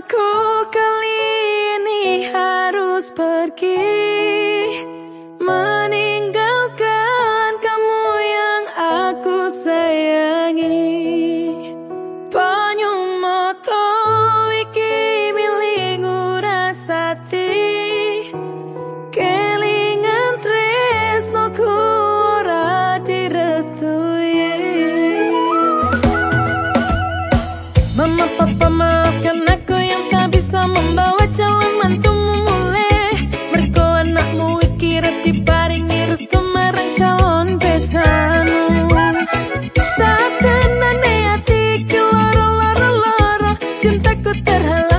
Ku kali ini harus pergi, meninggalkan kamu yang aku sayangi. Banyu moto iki milik ngurasati, kelingan tresnoku ora direstui. Mama papa maafkan aku yang tak bisa membawa calon mantumu mulai. Mergo anakmu iki reti paringi restu marang calon besanmu. Tak tenane hatiku loro-loro, cintaku terhalang.